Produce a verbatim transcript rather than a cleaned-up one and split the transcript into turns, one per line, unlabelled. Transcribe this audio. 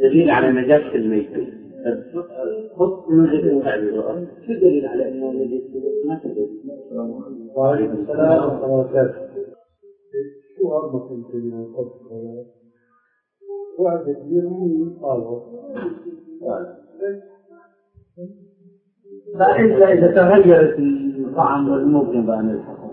دليل على نجاسة الميت. خط نجاسة السؤال. شو دليل على أنه نجاسة ما تدري؟
وعليكم السلام ورحمة الله وبركاته. شو أربط يمكن الخط هذا؟ واحد كبير من طالب.
لا إلا إذا تغيرت الطعم والممكن بأن يلحقه.